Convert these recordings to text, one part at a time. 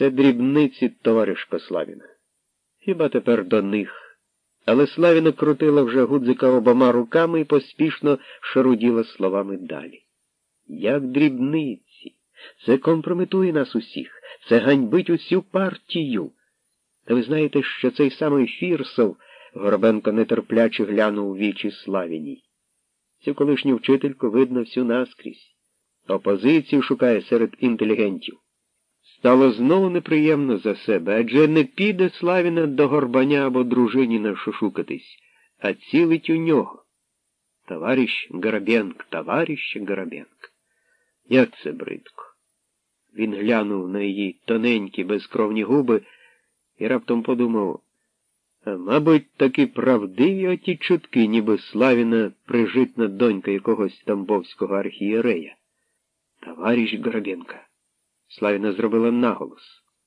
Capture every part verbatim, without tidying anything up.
Це дрібниці, товаришко Славіна. Хіба тепер до них? Але Славіна крутила вже гудзика обома руками і поспішно шаруділа словами далі. Як дрібниці? Це компрометує нас усіх. Це ганьбить усю партію. Та ви знаєте, що цей самий Фірсов, Горобенко нетерпляче глянув у вічі Славіній. Цю колишню вчительку видно всю наскрізь. Опозицію шукає серед інтелігентів. Стало знову неприємно за себе, адже не піде Славіна до Горбаня або Дружиніна шушукатись, а цілить у нього. Товарищ Горобенко, товарищ Горобенко. Як це бридко. Він глянув на її тоненькі безкровні губи і раптом подумав, а мабуть, таки правдиві оті чутки, ніби Славіна прижитна донька якогось тамбовського архієрея. Товарищ Горобенко. Славіна зробила наголос.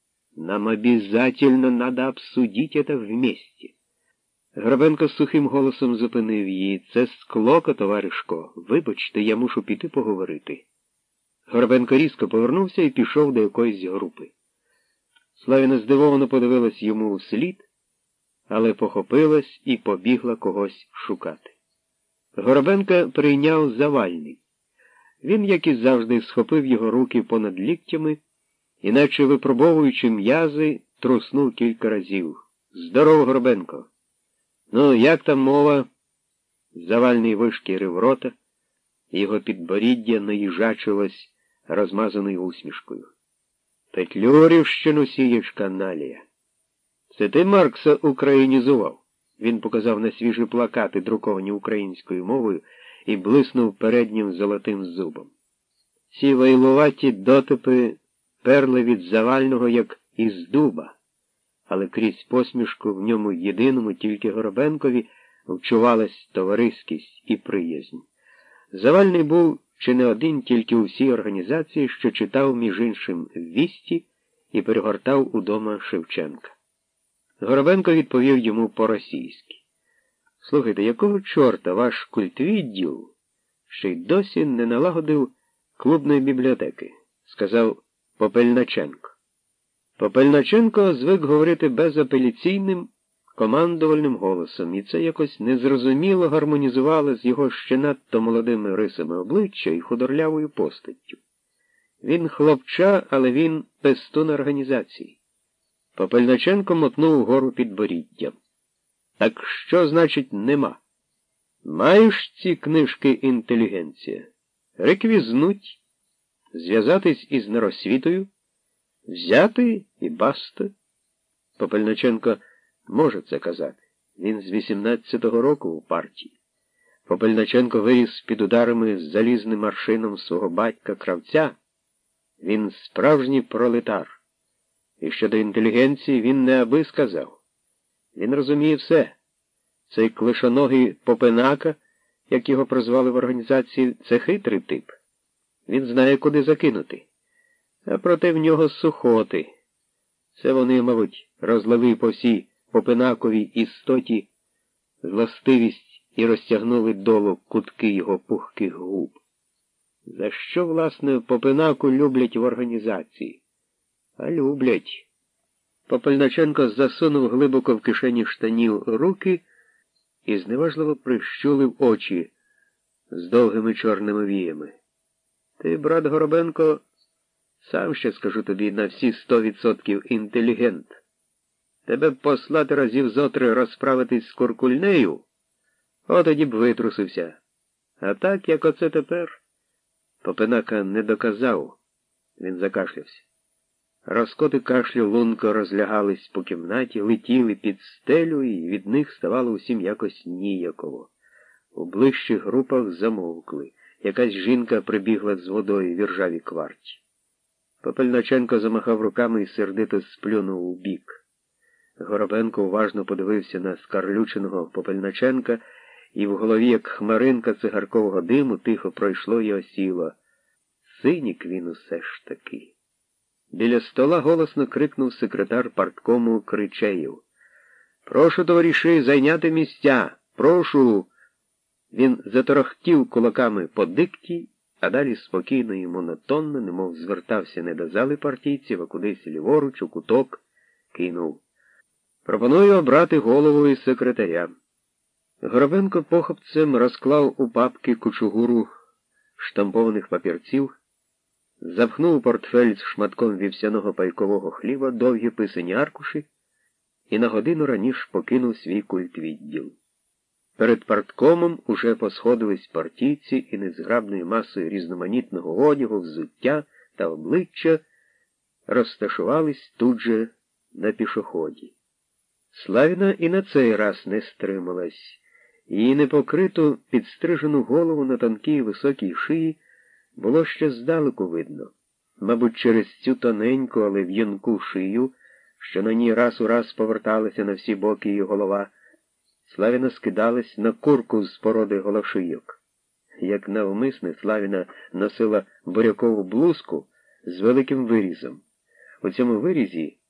Нам обязательно надо обсудить это вместе. Горобенко сухим голосом зупинив її. Це склока, товаришко. Вибачте, я мушу піти поговорити. Горобенко різко повернувся і пішов до якоїсь групи. Славіна здивовано подивилась йому вслід, але похопилась і побігла когось шукати. Горобенка прийняв Завальний. Він, як і завжди, схопив його руки понад ліктями, іначе випробовуючи м'язи, труснув кілька разів. «Здорово, Горобенко!» «Ну, як там мова?» Завальний вишкірив рота, його підборіддя наїжачилось розмазаною усмішкою. «Петлюрівщину сієш, каналія!» «Це ти Маркса українізував?» Він показав на свіжі плакати, друковані українською мовою, і блиснув переднім золотим зубом. Ці вайлуваті дотипи перли від Завального, як із дуба, але крізь посмішку в ньому єдиному, тільки Горобенкові, вчувалась товариськість і приязнь. Завальний був чи не один тільки у всій організації, що читав, між іншим, «Вісті» і перегортав удома Шевченка. Горобенко відповів йому по-російськи. «Слухайте, якого чорта ваш культвідділ ще й досі не налагодив клубної бібліотеки?» – сказав Попельначенко. Попельначенко звик говорити безапеляційним, командувальним голосом, і це якось незрозуміло гармонізувало з його ще надто молодими рисами обличчя і худорлявою постаттю. Він хлопча, але він пестун організації. Попельначенко мотнув вгору підборіддям. «Так що, значить, нема? Маєш ці книжки інтелігенція? Реквізнуть, зв'язатись із наросвітою, взяти і баста?» Попельначенко може це казати. Він з вісімнадцятого року у партії. Попельначенко виріс під ударами з залізним аршином свого батька-кравця. Він справжній пролетар. І щодо інтелігенції він не аби сказав. Він розуміє все. Цей клишоногий Попенака, як його прозвали в організації, це хитрий тип. Він знає, куди закинути. А проте в нього сухоти. Це вони, мабуть, розлили по всій Попенаковій істоті злостивість і розтягнули долу кутки його пухких губ. За що, власне, Попенаку люблять в організації? А люблять. Попельначенко засунув глибоко в кишені штанів руки і зневажливо прищулив очі з довгими чорними віями. Ти, брат Горобенко, сам ще скажу тобі на всі сто відсотків інтелігент. Тебе б послати разів зотри розправитись з Куркульнею, от тоді б витрусився. А так, як оце тепер, Попенака не доказав. Він закашлявся. Розкоти кашлю лунко розлягались по кімнаті, летіли під стелю, і від них ставало усім якось ніяково. У ближчих групах замовкли. Якась жінка прибігла з водою в іржавій кварті. Попельначенко замахав руками і сердито сплюнув у бік. Горобенко уважно подивився на скарлюченого Попельначенка, і в голові, як хмаринка цигаркового диму, тихо пройшло й осіло. Синік він усе ж таки. Біля стола голосно крикнув секретар парткому Кричеєв. «Прошу, товариші, зайняти місця! Прошу!» Він заторохтів кулаками по дикті а далі спокійно і монотонно, немов звертався не до зали партійців, а кудись ліворуч, у куток, кинув: «Пропоную обрати голову і секретаря». Горобенко похопцем розклав у папки кучугуру штампованих папірців, запхнув у портфель з шматком вівсяного пайкового хліба довгі писані аркуші і на годину раніше покинув свій культвідділ. Перед парткомом уже посходились партійці і незграбною масою різноманітного одягу, взуття та обличчя розташувались тут же на пішоході. Славіна і на цей раз не стрималась. Її непокриту, підстрижену голову на тонкій високій шиї було ще здалеку видно. Мабуть, через цю тоненьку, але в'юнку шию, що на ній раз у раз поверталася на всі боки її голова, Славіна скидалась на курку з породи голошийок. Як навмисне, Славіна носила бурякову блузку з великим вирізом. У цьому вирізі